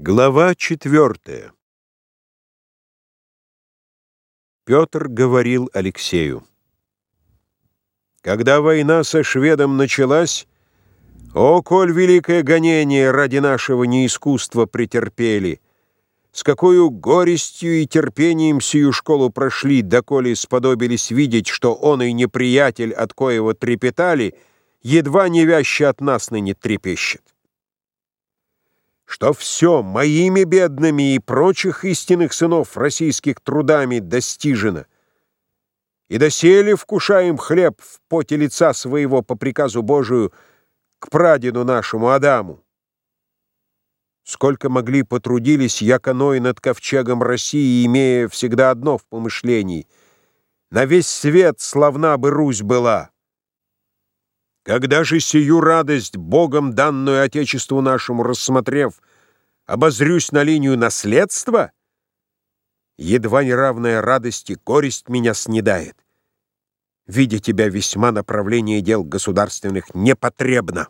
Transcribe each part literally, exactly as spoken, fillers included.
Глава четвертая. Петр говорил Алексею: «Когда война со шведом началась, о, коль великое гонение ради нашего неискусства претерпели, с какою горестью и терпением сию школу прошли, доколе сподобились видеть, что он и неприятель, от коего трепетали, едва не вяще от нас ныне трепещет. Что все моими бедными и прочих истинных сынов российских трудами достижено, и доселе вкушаем хлеб в поте лица своего по приказу Божию к прадеду нашему Адаму. Сколько могли, потрудились яконой над ковчегом России, имея всегда одно в помышлении: на весь свет славна бы Русь была. Когда же сию радость, Богом данную Отечеству нашему рассмотрев, обозрюсь на линию наследства, едва неравная радости горесть меня снедает. Видя тебя весьма направление дел государственных непотребно».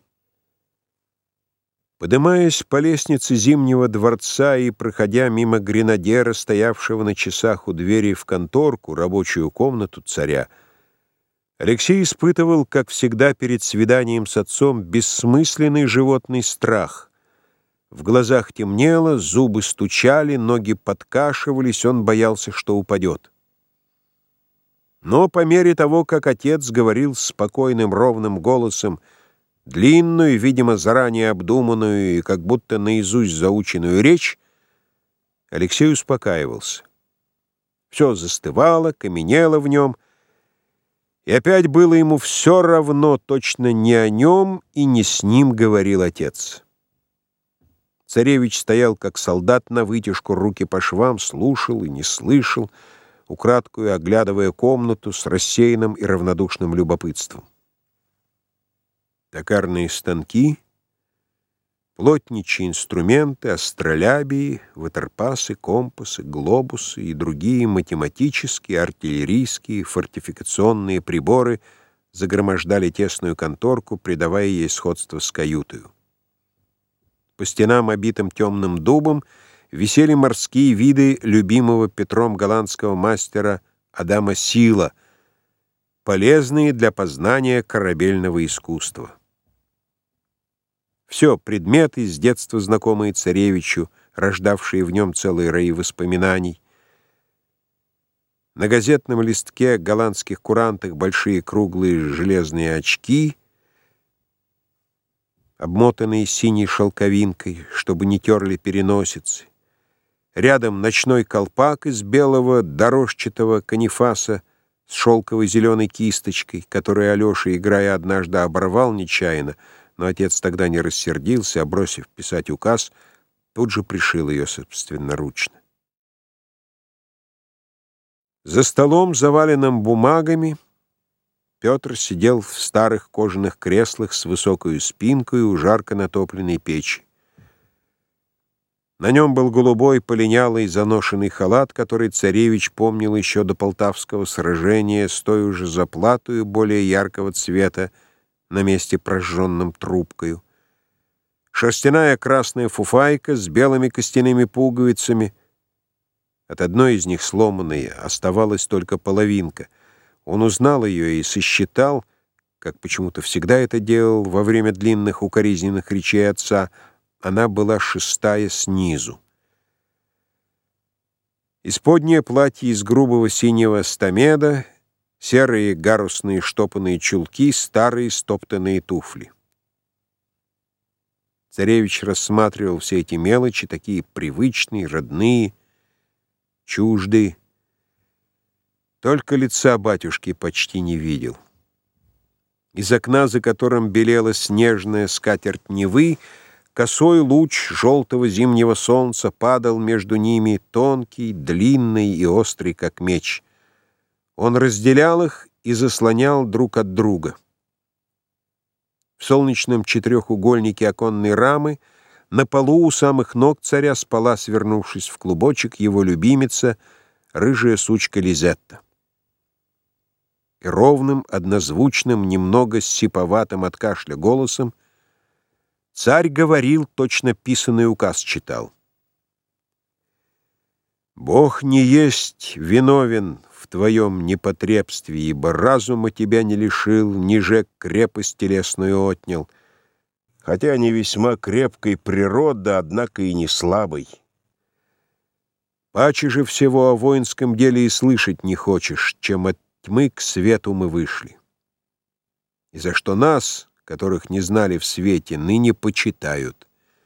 Подымаясь по лестнице Зимнего дворца и проходя мимо гренадера, стоявшего на часах у двери в конторку, рабочую комнату царя, Алексей испытывал, как всегда перед свиданием с отцом, бессмысленный животный страх. В глазах темнело, зубы стучали, ноги подкашивались, он боялся, что упадет. Но по мере того, как отец говорил спокойным ровным голосом длинную, видимо, заранее обдуманную и как будто наизусть заученную речь, Алексей успокаивался. Все застывало, каменело в нем, и опять было ему все равно, точно не о нем и не с ним говорил отец. Царевич стоял, как солдат навытяжку, руки по швам, слушал и не слышал, украдкою оглядывая комнату с рассеянным и равнодушным любопытством. Токарные станки, плотничьи инструменты, астролябии, ватерпасы, компасы, глобусы и другие математические, артиллерийские, фортификационные приборы загромождали тесную конторку, придавая ей сходство с каютою. По стенам, обитым темным дубом, висели морские виды любимого Петром голландского мастера Адама Сила, полезные для познания корабельного искусства. Все предметы, с детства знакомые царевичу, рождавшие в нем целые раи воспоминаний. На газетном листке голландских курантах большие круглые железные очки, обмотанные синей шелковинкой, чтобы не терли переносицы. Рядом ночной колпак из белого дорожчатого канифаса с шелковой зеленой кисточкой, которую Алеша, играя однажды, оборвал нечаянно, но отец тогда не рассердился, а, бросив писать указ, тут же пришил ее собственноручно. За столом, заваленным бумагами, Петр сидел в старых кожаных креслах с высокой спинкой у жарко натопленной печи. На нем был голубой, полинялый, заношенный халат, который царевич помнил еще до Полтавского сражения, с той уже заплатою более яркого цвета на месте прожженным трубкою. Шерстяная красная фуфайка с белыми костяными пуговицами. От одной из них, сломанной, оставалась только половинка. Он узнал ее и сосчитал, как почему-то всегда это делал во время длинных укоризненных речей отца, она была шестая снизу. Исподнее платье из грубого синего стамеда, серые гарусные штопанные чулки, старые стоптанные туфли. Царевич рассматривал все эти мелочи, такие привычные, родные, чуждые. Только лица батюшки почти не видел. Из окна, за которым белела снежная скатерть Невы, косой луч желтого зимнего солнца падал между ними, тонкий, длинный и острый, как меч. Он разделял их и заслонял друг от друга. В солнечном четырехугольнике оконной рамы на полу у самых ног царя спала, свернувшись в клубочек, его любимица, рыжая сучка Лизетта. И ровным, однозвучным, немного сиповатым от кашля голосом царь говорил, точно писанный указ читал. Бог не есть виновен в твоем непотребстве, ибо разума тебя не лишил, ниже крепость телесную отнял, хотя не весьма крепкой природы, однако и не слабой. Паче же всего о воинском деле и слышать не хочешь, чем от тьмы к свету мы вышли. И за что нас, которых не знали в свете, ныне почитают.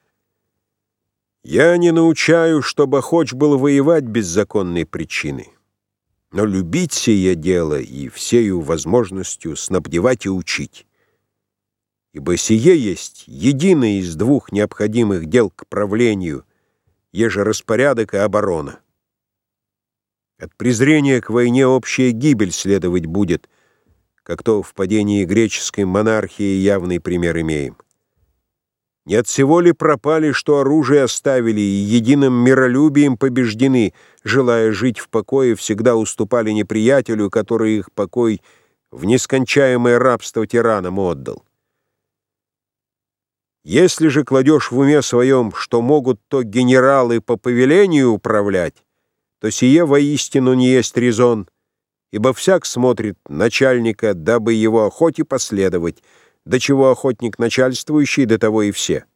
Я не научаю, чтобы охоч был воевать без законной причины, но любить сие дело и всею возможностью снабдевать и учить. Ибо сие есть единое из двух необходимых дел к правлению, еже распорядок и оборона. От презрения к войне общая гибель следовать будет, как то в падении греческой монархии явный пример имеем. Не от всего ли пропали, что оружие оставили, и единым миролюбием побеждены, желая жить в покое, всегда уступали неприятелю, который их покой в нескончаемое рабство тиранам отдал? Если же кладешь в уме своем, что могут то генералы по повелению управлять, то сие воистину не есть резон, ибо всяк смотрит начальника, дабы его охоте последовать, до чего охотник начальствующий, до того и все.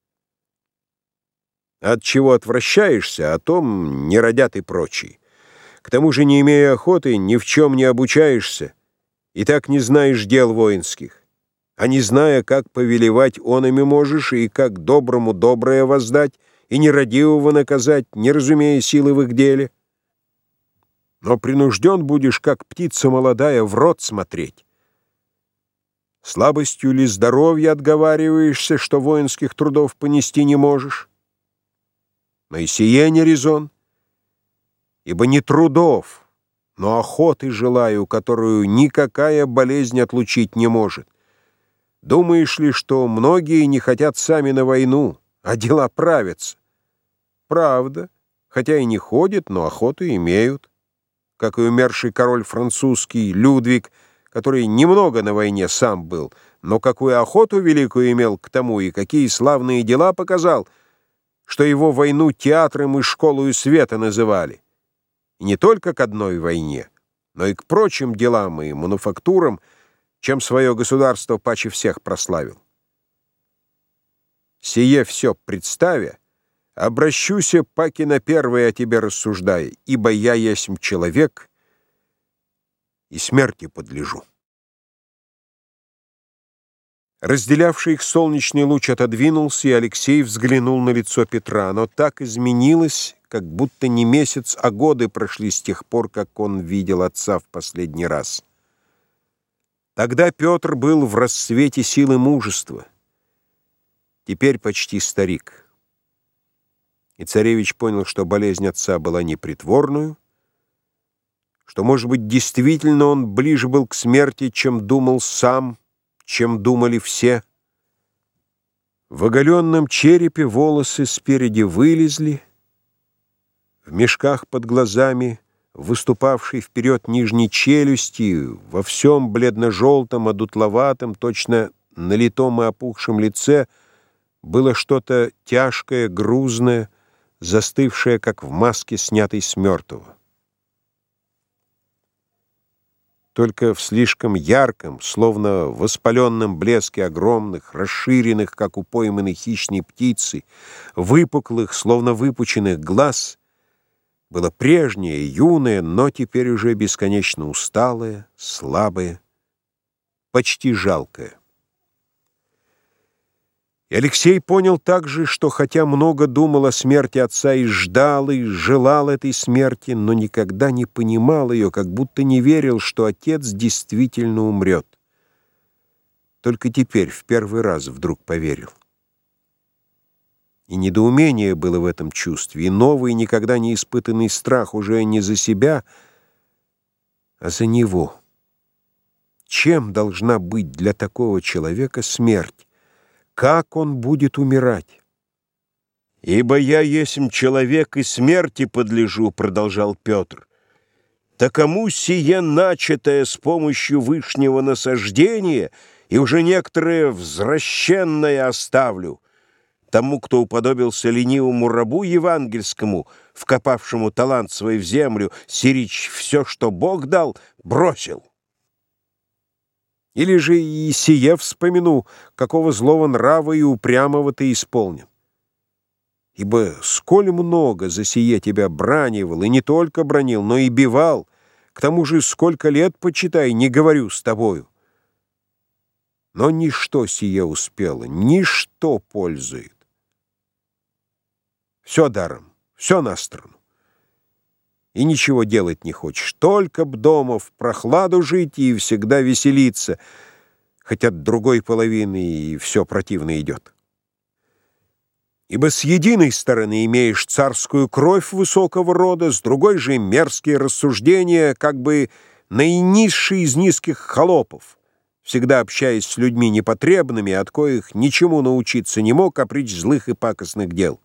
От чего отвращаешься, о том не родят и прочие. К тому же, не имея охоты, ни в чем не обучаешься, и так не знаешь дел воинских. А не зная, как повелевать, онами можешь, и как доброму доброе воздать, и нерадивого наказать, не разумея силы в их деле. Но принужден будешь, как птица молодая, в рот смотреть. Слабостью ли здоровья отговариваешься, что воинских трудов понести не можешь? Но и сие не резон, ибо не трудов, но охоты желаю, которую никакая болезнь отлучить не может. Думаешь ли, что многие не хотят сами на войну, а дела правятся? Правда, хотя и не ходят, но охоту имеют, как и умерший король французский Людвиг, который немного на войне сам был, но какую охоту великую имел к тому и какие славные дела показал, что его войну театром и школою света называли. И не только к одной войне, но и к прочим делам и мануфактурам, чем свое государство паче всех прославил. Сие все представя, обращуся паки на первое о тебе рассуждая, ибо я есмь человек и смерти подлежу. Разделявший их солнечный луч отодвинулся, и Алексей взглянул на лицо Петра. Оно так изменилось, как будто не месяц, а годы прошли с тех пор, как он видел отца в последний раз. Тогда Петр был в расцвете силы мужества, теперь почти старик. И царевич понял, что болезнь отца была непритворную, что, может быть, действительно он ближе был к смерти, чем думал сам, чем думали все. В оголенном черепе волосы спереди вылезли, в мешках под глазами, выступавшей вперед нижней челюсти, во всем бледно-желтом, одутловатом, точно налитом и опухшем лице было что-то тяжкое, грузное, застывшее, как в маске, снятой с мертвого. Только в слишком ярком, словно воспаленном блеске огромных, расширенных, как у пойманной хищной птицы, выпуклых, словно выпученных глаз было прежнее, юное, но теперь уже бесконечно усталое, слабое, почти жалкое. И Алексей понял также, что хотя много думал о смерти отца и ждал, и желал этой смерти, но никогда не понимал ее, как будто не верил, что отец действительно умрет. Только теперь, в первый раз, вдруг поверил. И недоумение было в этом чувстве, и новый, никогда не испытанный страх уже не за себя, а за него. Чем должна быть для такого человека смерть? Как он будет умирать? «Ибо я есмь человек, и смерти подлежу», — продолжал Петр. «Такому сие начатое с помощью вышнего насаждения и уже некоторое возвращенное оставлю. тому, кто уподобился ленивому рабу евангельскому, вкопавшему талант свой в землю, сирич все, что Бог дал, бросил. Или же и сие вспомяну, какого злого нрава и упрямого ты исполнен. Ибо сколь много за сие тебя бранивал, и не только бранил, но и бивал, к тому же сколько лет, почитай, не говорю с тобою. Но ничто сие успело, ничто пользует. Все даром, все на сторону. И ничего делать не хочешь, только б дома в прохладу жить и всегда веселиться, хоть от другой половины и все противно идет. Ибо с единой стороны имеешь царскую кровь высокого рода, с другой же мерзкие рассуждения, как бы наинизшие из низких холопов, всегда общаясь с людьми непотребными, от коих ничему научиться не мог, а притч злых и пакостных дел.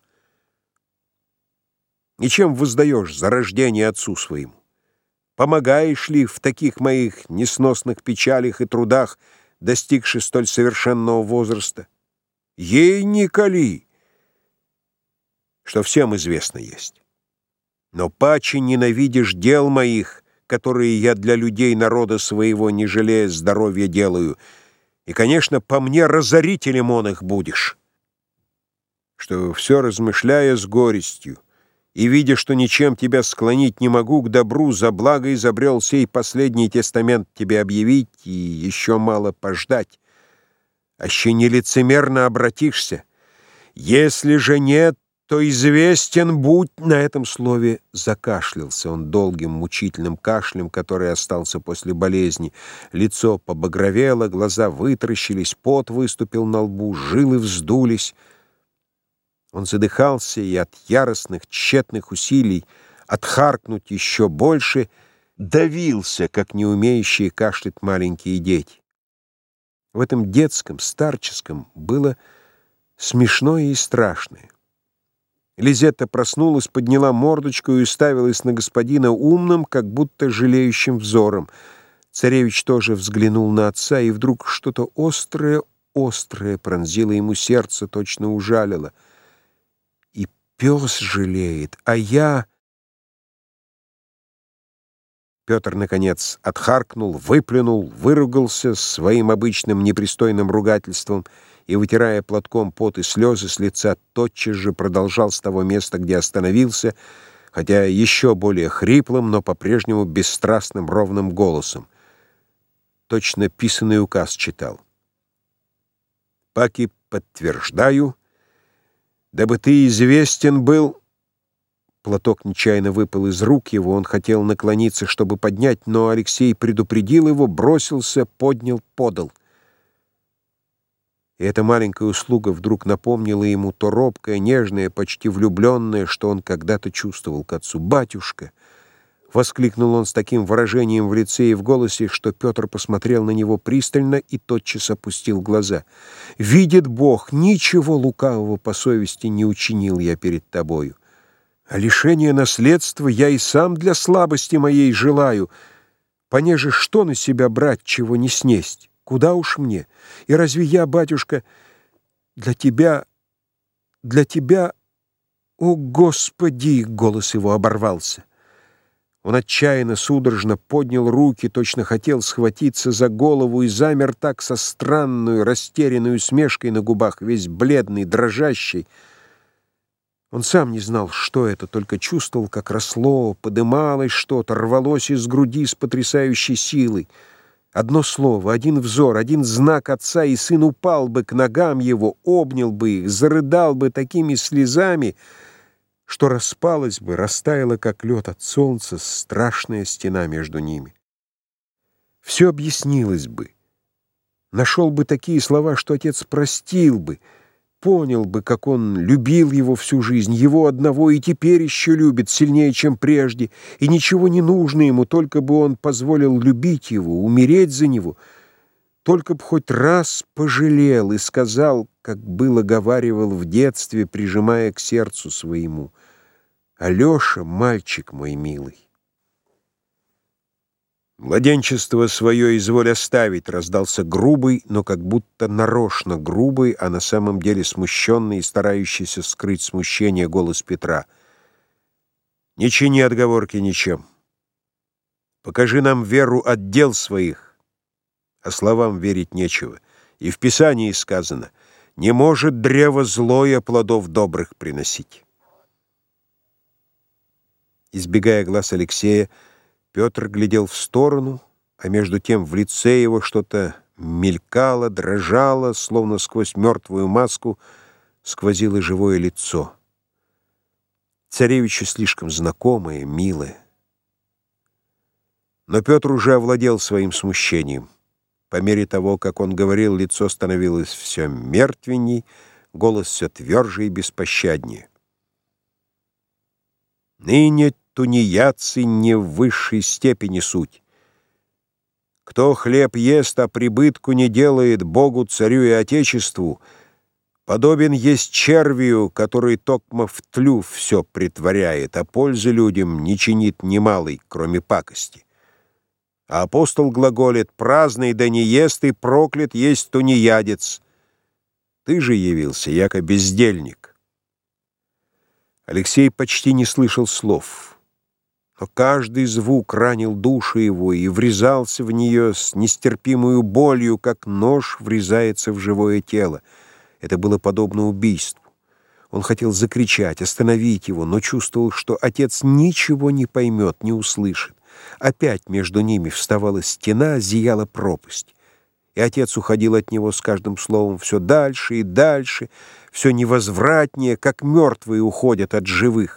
И чем воздаешь за рождение отцу своему? Помогаешь ли в таких моих несносных печалях и трудах, достигши столь совершенного возраста? Ей не кали, что всем известно есть. Но паче ненавидишь дел моих, которые я для людей народа своего, не жалея здоровья, делаю, и, конечно, по мне разорителем он их будешь. Что все размышляя с горестью, и, видя, что ничем тебя склонить не могу к добру, за благо изобрел сей последний тестамент тебе объявить и еще мало пождать. Аще нелицемерно обратишься. Если же нет, то известен будь. На этом слове закашлялся он долгим мучительным кашлем, который остался после болезни. Лицо побагровело, глаза вытаращились, пот выступил на лбу, жилы вздулись. Он задыхался и от яростных, тщетных усилий отхаркнуть еще больше давился, как не умеющие кашлять маленькие дети. В этом детском, старческом было смешное и страшное. Лизетта проснулась, подняла мордочку и уставилась на господина умным, как будто жалеющим взором. Царевич тоже взглянул на отца, и вдруг что-то острое-острое пронзило ему сердце, точно ужалило. И пес жалеет, а я... Петр, наконец, отхаркнул, выплюнул, выругался своим обычным непристойным ругательством и, вытирая платком пот и слезы с лица, тотчас же продолжал с того места, где остановился, хотя еще более хриплым, но по-прежнему бесстрастным ровным голосом. Точно писанный указ читал. «Паки подтверждаю, дабы ты известен был...» Платок нечаянно выпал из рук его, он хотел наклониться, чтобы поднять, но Алексей предупредил его, бросился, поднял, подал. И эта маленькая услуга вдруг напомнила ему то робкое, нежное, почти влюбленное, что он когда-то чувствовал к отцу. «Батюшка!» — воскликнул он с таким выражением в лице и в голосе, что Петр посмотрел на него пристально и тотчас опустил глаза. «Видит Бог, ничего лукавого по совести не учинил я перед тобою. А лишение наследства я и сам для слабости моей желаю. Понеже что на себя брать, чего не снесть? Куда уж мне? И разве я, батюшка, для тебя, для тебя... О, Господи!» — голос его оборвался. Он отчаянно, судорожно поднял руки, точно хотел схватиться за голову и замер так со странной, растерянной усмешкой на губах, весь бледный, дрожащий. Он сам не знал, что это, только чувствовал, как росло, подымалось что-то, рвалось из груди с потрясающей силой. Одно слово, один взор, один знак отца, и сын упал бы к ногам его, обнял бы их, зарыдал бы такими слезами, что распалась бы, растаяла, как лед от солнца, страшная стена между ними. Все объяснилось бы. Нашел бы такие слова, что отец простил бы, понял бы, как он любил его всю жизнь, его одного и теперь еще любит сильнее, чем прежде, и ничего не нужно ему, только бы он позволил любить его, умереть за него, только бы хоть раз пожалел и сказал, как было говаривал в детстве, прижимая к сердцу своему: «Алеша, мальчик мой милый». «Младенчество свое изволь оставить», — раздался грубый, но как будто нарочно грубый, а на самом деле смущенный и старающийся скрыть смущение голос Петра. «Не чини отговорки ничем. Покажи нам веру от дел своих, а словам верить нечего. И в Писании сказано: не может древо злое плодов добрых приносить». Избегая глаз Алексея, Петр глядел в сторону, а между тем в лице его что-то мелькало, дрожало, словно сквозь мертвую маску сквозило живое лицо. Царевичу слишком знакомое, милое. Но Петр уже овладел своим смущением. По мере того, как он говорил, лицо становилось все мертвенней, голос все тверже и беспощаднее. «Ныне тунеядцы не в высшей степени суть. Кто хлеб ест, а прибытку не делает Богу, царю и Отечеству, подобен есть червию, который токмо в тлю все притворяет, а пользы людям не чинит немалой, кроме пакости. А апостол глаголит: праздный да не ест, и проклят есть тунеядец. Ты же явился, яко бездельник». Алексей почти не слышал слов. Но каждый звук ранил душу его и врезался в нее с нестерпимой болью, как нож врезается в живое тело. Это было подобно убийству. Он хотел закричать, остановить его, но чувствовал, что отец ничего не поймет, не услышит. Опять между ними вставала стена, зияла пропасть. И отец уходил от него с каждым словом все дальше и дальше, все невозвратнее, как мертвые уходят от живых.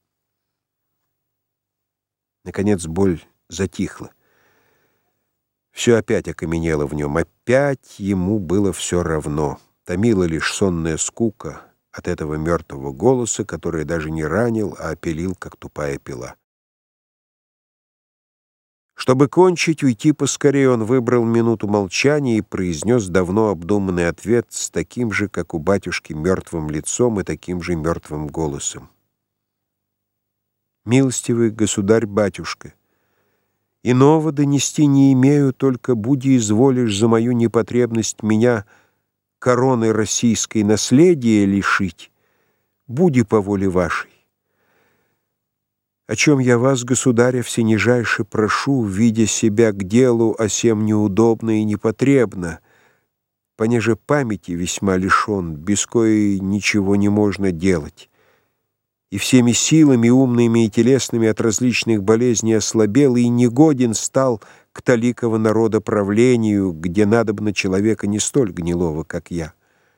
Наконец боль затихла. Все опять окаменело в нем, опять ему было все равно. Томила лишь сонная скука от этого мертвого голоса, который даже не ранил, а опилил, как тупая пила. Чтобы кончить, уйти поскорее, он выбрал минуту молчания и произнес давно обдуманный ответ с таким же, как у батюшки, мертвым лицом и таким же мертвым голосом. «Милостивый государь-батюшка, иного донести не имею, только буди изволишь за мою непотребность меня короны российской наследия лишить, буди по воле вашей. О чем я вас, государя, всенижайше прошу, видя себя к делу, о сем неудобно и непотребно, понеже памяти весьма лишен, без коей ничего не можно делать, и всеми силами умными и телесными от различных болезней ослабел и негоден стал к таликого народа правлению, где надобно человека не столь гнилого, как я.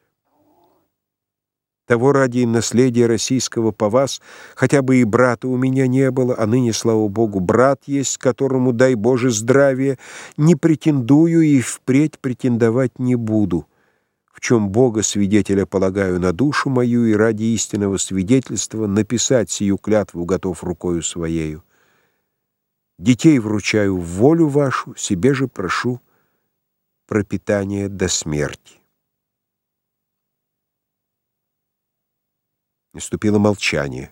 Того ради наследия российского по вас, хотя бы и брата у меня не было, а ныне, слава Богу, брат есть, которому, дай Боже, здравия, не претендую и впредь претендовать не буду, в чем Бога свидетеля полагаю на душу мою, и ради истинного свидетельства написать сию клятву готов рукою своею. Детей вручаю в волю вашу, себе же прошу пропитание до смерти». Наступило молчание.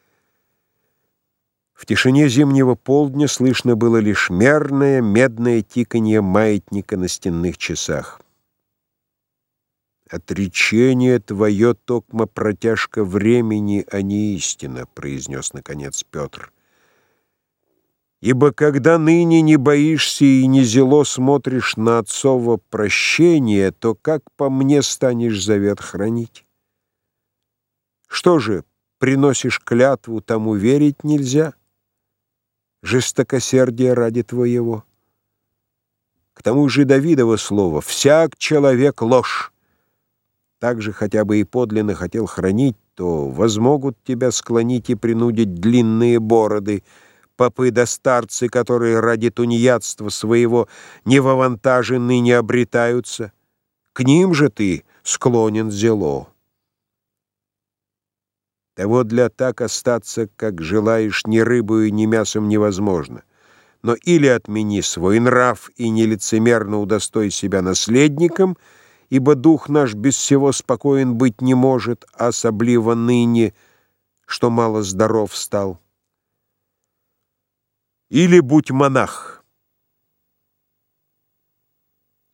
В тишине зимнего полдня слышно было лишь мерное медное тиканье маятника на стенных часах. «Отречение твое, токмо протяжка времени, а не истина», — произнес наконец Петр. «Ибо когда ныне не боишься и не зело смотришь на отцово прощение, то как по мне станешь завет хранить? Что же, приносишь клятву, тому верить нельзя? Жестокосердие ради твоего? К тому же Давидово слово: «Всяк человек ложь». Так же хотя бы и подлинно хотел хранить, то возмогут тебя склонить и принудить длинные бороды, попы да старцы, которые ради тунеядства своего не в авантаже ныне обретаются. К ним же ты склонен зело. Того для так остаться, как желаешь, ни рыбою, ни мясом невозможно. Но или отмени свой нрав и нелицемерно удостой себя наследником, ибо дух наш без всего спокоен быть не может, особливо ныне, что мало здоров стал. Или будь монах,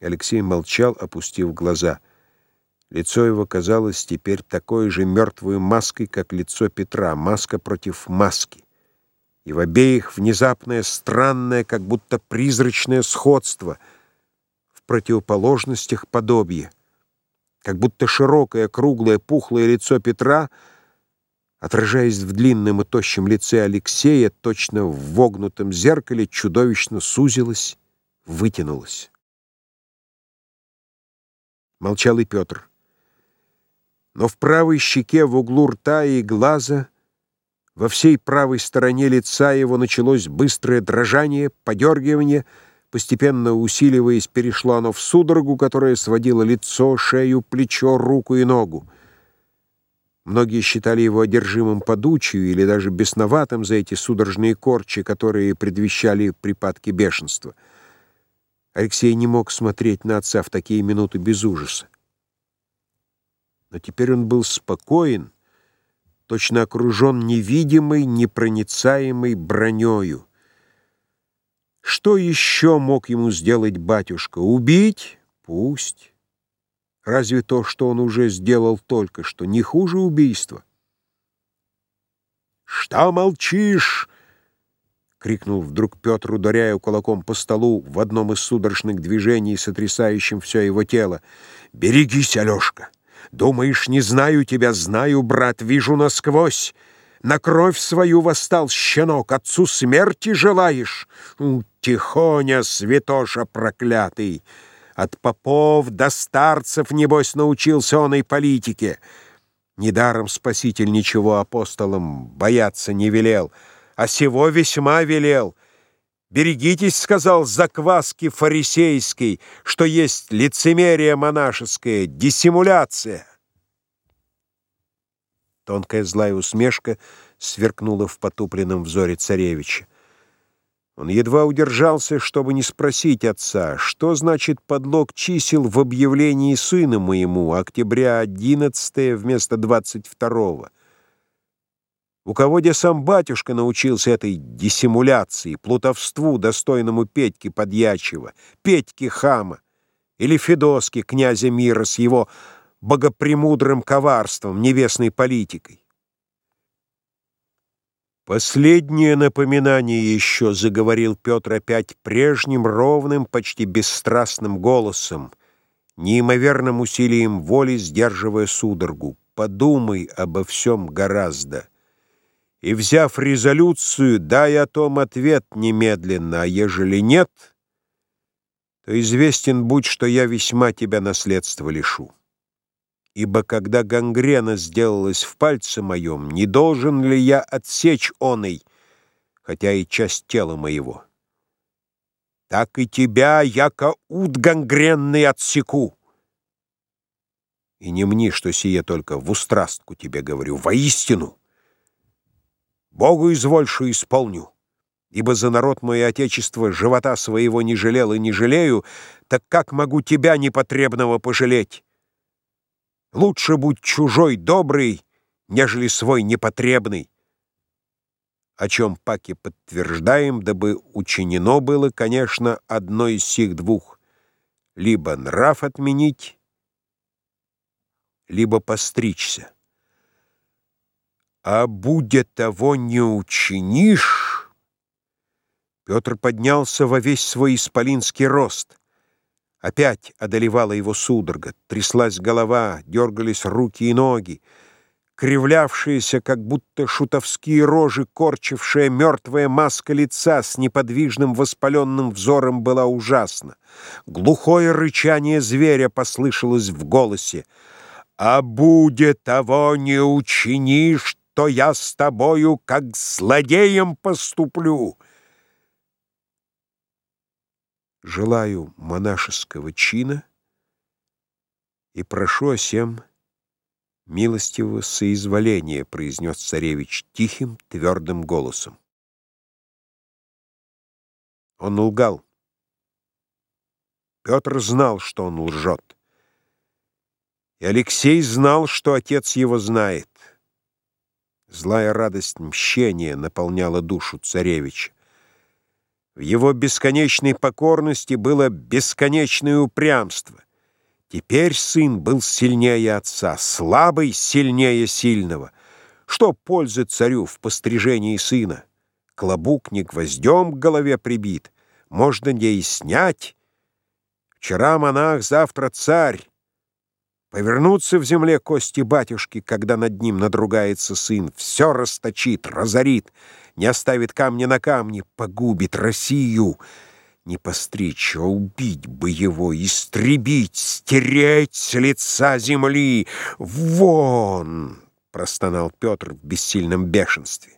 Алексей молчал, опустив глаза. Лицо его казалось теперь такой же мертвой маской, как лицо Петра, маска против маски. И в обеих внезапное, странное, как будто призрачное сходство, в противоположностях подобие. Как будто широкое, круглое, пухлое лицо Петра, отражаясь в длинном и тощем лице Алексея, точно в вогнутом зеркале, чудовищно сузилось, вытянулось. Молчал и Петр. Но в правой щеке, в углу рта и глаза, во всей правой стороне лица его началось быстрое дрожание, подергивание, постепенно усиливаясь, перешло оно в судорогу, которая сводила лицо, шею, плечо, руку и ногу. Многие считали его одержимым подучью или даже бесноватым за эти судорожные корчи, которые предвещали припадки бешенства. Алексей не мог смотреть на отца в такие минуты без ужаса. Но теперь он был спокоен, точно окружен невидимой, непроницаемой бронёю. Что еще мог ему сделать батюшка? Убить? Пусть. Разве то, что он уже сделал только что, не хуже убийства? «Что молчишь?» — крикнул вдруг Петр, ударяя кулаком по столу в одном из судорожных движений, сотрясающим все его тело. «Берегись, Алешка! Думаешь, не знаю тебя? Знаю, брат, вижу насквозь. На кровь свою восстал щенок, отцу смерти желаешь? У, тихоня, святоша проклятый! От попов до старцев, небось, научился он и политике. Недаром Спаситель ничего апостолам бояться не велел, а сего весьма велел. «Берегитесь, — сказал, — закваски фарисейской, что есть лицемерие монашеское, диссимуляция». Тонкая злая усмешка сверкнула в потупленном взоре царевича. Он едва удержался, чтобы не спросить отца, что значит подлог чисел в объявлении сына моему, октября одиннадцатого вместо двадцать второго. У кого где сам батюшка научился этой диссимуляции, плутовству, достойному Петьки Подьячева, Петьки Хама или Федоски, князя мира, с его богопремудрым коварством, небесной политикой? «Последнее напоминание еще», — заговорил Петр опять прежним, ровным, почти бесстрастным голосом, неимоверным усилием воли сдерживая судорогу. «Подумай обо всем гораздо. И, взяв резолюцию, дай о том ответ немедленно, а ежели нет, то известен будь, что я весьма тебя наследства лишу. Ибо когда гангрена сделалась в пальце моем, не должен ли я отсечь оной, хотя и часть тела моего? Так и тебя, яко ут гангренный, отсеку. И не мни, что сие только в устрастку тебе говорю, воистину. Богу изволь, что исполню, ибо за народ мой и отечество живота своего не жалел и не жалею, так как могу тебя непотребного пожалеть? Лучше будь чужой добрый, нежели свой непотребный. О чем паки подтверждаем, дабы учинено было, конечно, одно из сих двух: либо нрав отменить, либо постричься. А будя того не учинишь...» Петр поднялся во весь свой исполинский рост. Опять одолевала его судорога, тряслась голова, дергались руки и ноги. Кривлявшаяся, как будто шутовские рожи, корчившая мертвая маска лица с неподвижным воспаленным взором была ужасна. Глухое рычание зверя послышалось в голосе. «А будя того не учинишь, то я с тобою как с злодеем поступлю». «Желаю монашеского чина и прошу о сем милостивого соизволения», — произнес царевич тихим, твердым голосом. Он лгал. Петр знал, что он лжет. И Алексей знал, что отец его знает. Злая радость мщения наполняла душу царевича. В его бесконечной покорности было бесконечное упрямство. Теперь сын был сильнее отца, слабый сильнее сильного. Что пользы царю в пострижении сына? Клобук не гвоздем к голове прибит, можно не и снять. Вчера монах, завтра царь. Повернутся в земле кости батюшки, когда над ним надругается сын, все расточит, разорит, не оставит камня на камне, погубит Россию. Не постричь, а убить бы его, истребить, стереть с лица земли. Вон! — простонал Петр в бессильном бешенстве.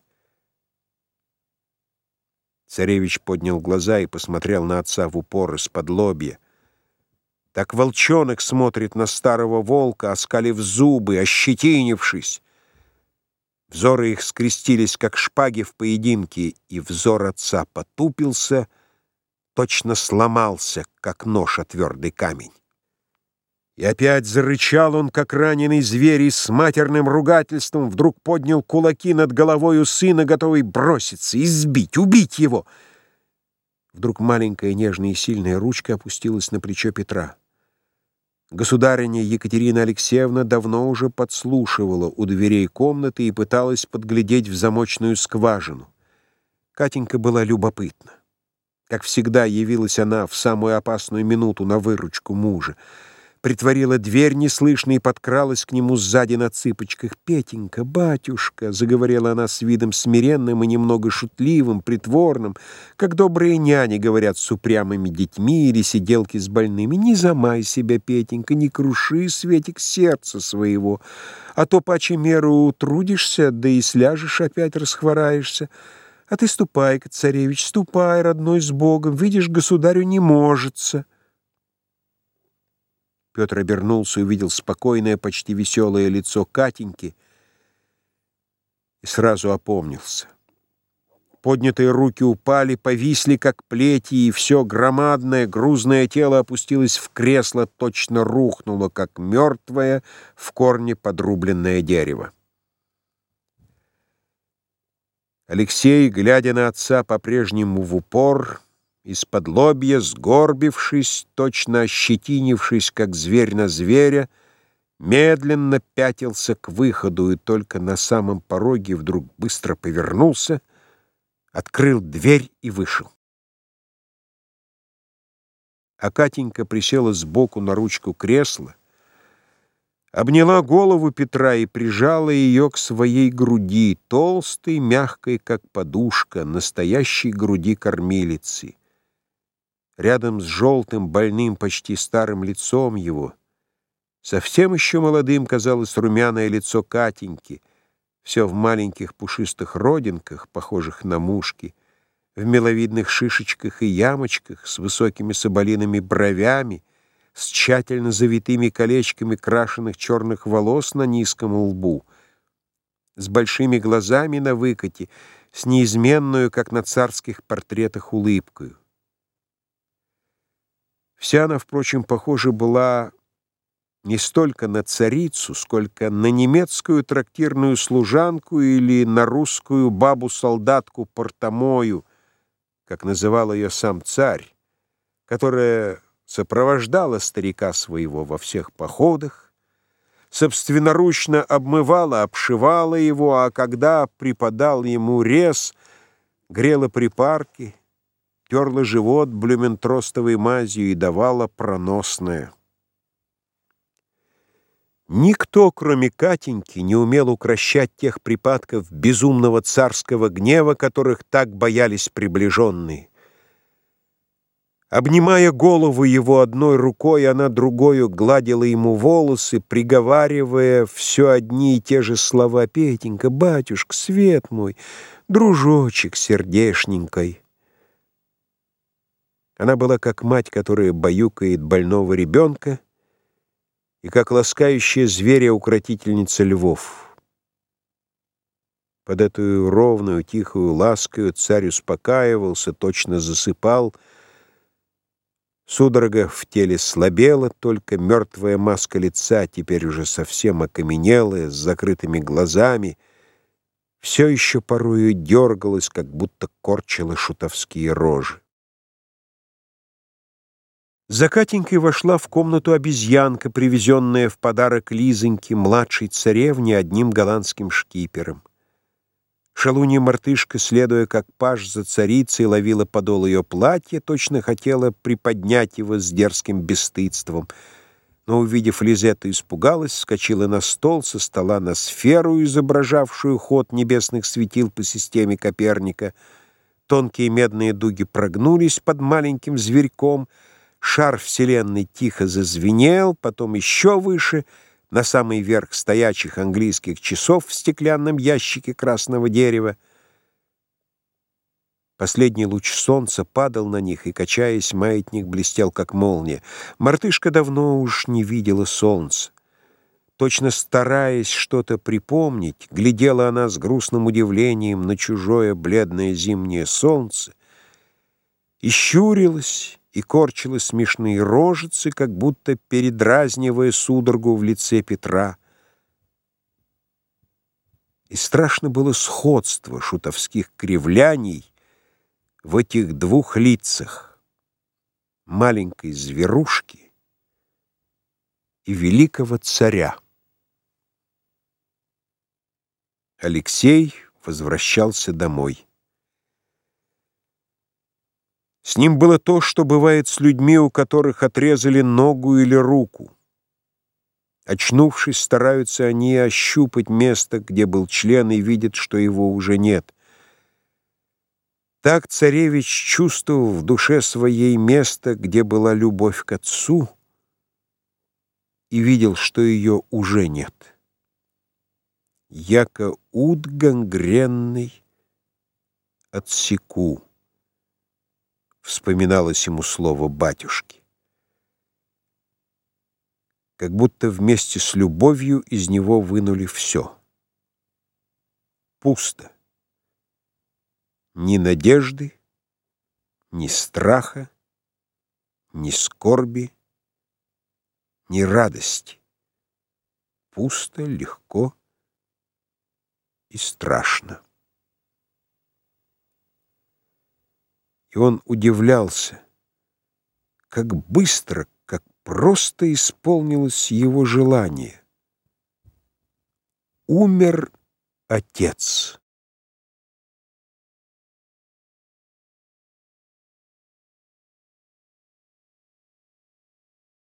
Царевич поднял глаза и посмотрел на отца в упор из-под лобья. Так волчонок смотрит на старого волка, оскалив зубы, ощетинившись. Взоры их скрестились, как шпаги в поединке, и взор отца потупился, точно сломался, как нож о твердый камень. И опять зарычал он, как раненый зверь, и с матерным ругательством вдруг поднял кулаки над головою сына, готовый броситься, избить, убить его. Вдруг маленькая, нежная и сильная ручка опустилась на плечо Петра. Государыня Екатерина Алексеевна давно уже подслушивала у дверей комнаты и пыталась подглядеть в замочную скважину. Катенька была любопытна. Как всегда, явилась она в самую опасную минуту на выручку мужа. Притворила дверь неслышно и подкралась к нему сзади на цыпочках. «Петенька, батюшка!» — заговорила она с видом смиренным и немного шутливым, притворным, как добрые няни говорят с упрямыми детьми или сиделки с больными. «Не замай себя, Петенька, не круши, Светик, сердца своего, а то паче меру трудишься, да и сляжешь опять, расхвораешься. А ты ступай-ка, царевич, ступай, родной, с Богом, видишь, государю не можется». Петр обернулся и увидел спокойное, почти веселое лицо Катеньки и сразу опомнился. Поднятые руки упали, повисли, как плети, и все громадное, грузное тело опустилось в кресло, точно рухнуло, как мертвое, в корне подрубленное дерево. Алексей, глядя на отца по-прежнему в упор, из-под лобья, сгорбившись, точно ощетинившись, как зверь на зверя, медленно пятился к выходу и только на самом пороге вдруг быстро повернулся, открыл дверь и вышел. А Катенька присела сбоку на ручку кресла, обняла голову Петра и прижала ее к своей груди, толстой, мягкой, как подушка, настоящей груди кормилицы. Рядом с желтым, больным, почти старым лицом его, совсем еще молодым казалось румяное лицо Катеньки, все в маленьких пушистых родинках, похожих на мушки, в миловидных шишечках и ямочках, с высокими соболиными бровями, с тщательно завитыми колечками крашеных черных волос на низком лбу, с большими глазами на выкате, с неизменную, как на царских портретах, улыбкою. Вся она, впрочем, похожа была не столько на царицу, сколько на немецкую трактирную служанку или на русскую бабу-солдатку Портомою, как называл ее сам царь, которая сопровождала старика своего во всех походах, собственноручно обмывала, обшивала его, а когда преподал ему рез, грела припарки, терла живот блюментростовой мазью и давала проносное. Никто, кроме Катеньки, не умел укрощать тех припадков безумного царского гнева, которых так боялись приближенные. Обнимая голову его одной рукой, она другою гладила ему волосы, приговаривая все одни и те же слова: «Петенька, батюшка, свет мой, дружочек сердешненькой». Она была как мать, которая баюкает больного ребенка, и как ласкающая зверя-укротительница львов. Под эту ровную, тихую ласкою царь успокаивался, точно засыпал. Судорога в теле слабела, только мертвая маска лица, теперь уже совсем окаменелая, с закрытыми глазами, все еще порою дергалась, как будто корчила шутовские рожи. За Катенькой вошла в комнату обезьянка, привезенная в подарок Лизоньке, младшей царевне, одним голландским шкипером. Шалунья-мартышка, следуя как паж за царицей, ловила подол ее платья, точно хотела приподнять его с дерзким бесстыдством, но, увидев Лизетту, испугалась, вскочила на стол, со стола на сферу, изображавшую ход небесных светил по системе Коперника. Тонкие медные дуги прогнулись под маленьким зверьком, шар вселенной тихо зазвенел, потом еще выше, на самый верх стоячих английских часов в стеклянном ящике красного дерева. Последний луч солнца падал на них, и, качаясь, маятник блестел, как молния. Мартышка давно уж не видела солнца. Точно стараясь что-то припомнить, глядела она с грустным удивлением на чужое бледное зимнее солнце и щурилась, и корчила смешные рожицы, как будто передразнивая судорогу в лице Петра. И страшно было сходство шутовских кривляний в этих двух лицах — маленькой зверушки и великого царя. Алексей возвращался домой. С ним было то, что бывает с людьми, у которых отрезали ногу или руку. Очнувшись, стараются они ощупать место, где был член, и видят, что его уже нет. Так царевич чувствовал в душе своей место, где была любовь к отцу, и видел, что ее уже нет. «Яко уд гангренный отсеку», вспоминалось ему слово батюшки. Как будто вместе с любовью из него вынули все. Пусто. Ни надежды, ни страха, ни скорби, ни радости. Пусто, легко и страшно. И он удивлялся, как быстро, как просто исполнилось его желание. Умер отец.